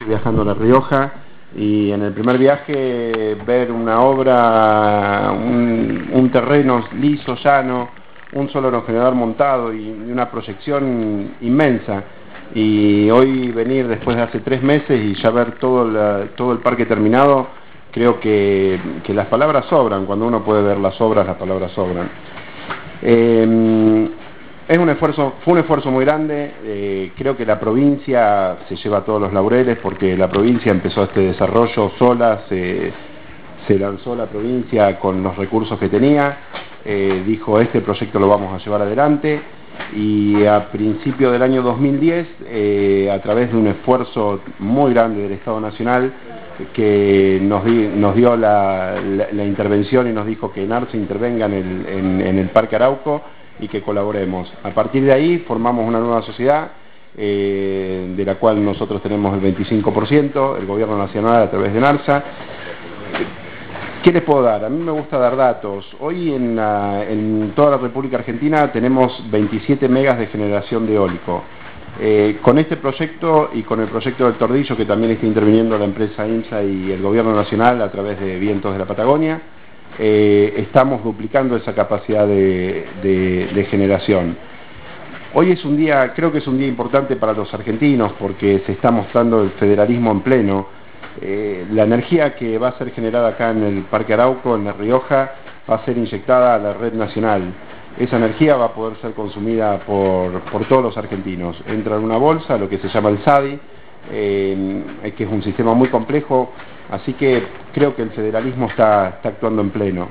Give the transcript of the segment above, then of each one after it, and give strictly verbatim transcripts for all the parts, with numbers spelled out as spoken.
Viajando a La Rioja y en el primer viaje ver una obra, un, un terreno liso, llano, un solo aerogenerador montado y una proyección inmensa. Y hoy venir después de hace tres meses y ya ver todo, la, todo el parque terminado, creo que, que las palabras sobran. Cuando uno puede ver las obras, las palabras sobran. Eh, Es un esfuerzo, fue un esfuerzo muy grande. Eh, creo que la provincia se lleva todos los laureles porque la provincia empezó este desarrollo sola, se, se lanzó la provincia con los recursos que tenía, eh, dijo este proyecto lo vamos a llevar adelante y a principio del año dos mil diez, eh, a través de un esfuerzo muy grande del Estado Nacional que nos, di, nos dio la, la, la intervención y nos dijo que NARSA intervenga en el, en, en el Parque Arauco y que colaboremos. A partir de ahí formamos una nueva sociedad eh, de la cual nosotros tenemos el veinticinco por ciento, el Gobierno Nacional a través de NARSA. ¿Qué les puedo dar? A mí me gusta dar datos. Hoy en, la, en toda la República Argentina tenemos veintisiete megas de generación de eólico. Eh, con este proyecto y con el proyecto del Tordillo, que también está interviniendo la empresa INSA y el Gobierno Nacional a través de Vientos de la Patagonia, Eh, estamos duplicando esa capacidad de, de, de generación. Hoy es un día, creo que es un día importante para los argentinos porque se está mostrando el federalismo en pleno. Eh, la energía que va a ser generada acá en el Parque Arauco, en La Rioja, va a ser inyectada a la red nacional. Esa energía va a poder ser consumida por, por todos los argentinos. Entra en una bolsa, lo que se llama el S A D I, eh, que es un sistema muy complejo. Así que creo que el federalismo está, está actuando en pleno.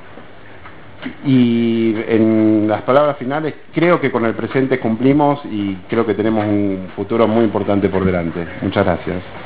Y en las palabras finales, creo que con el presente cumplimos y creo que tenemos un futuro muy importante por delante. Muchas gracias.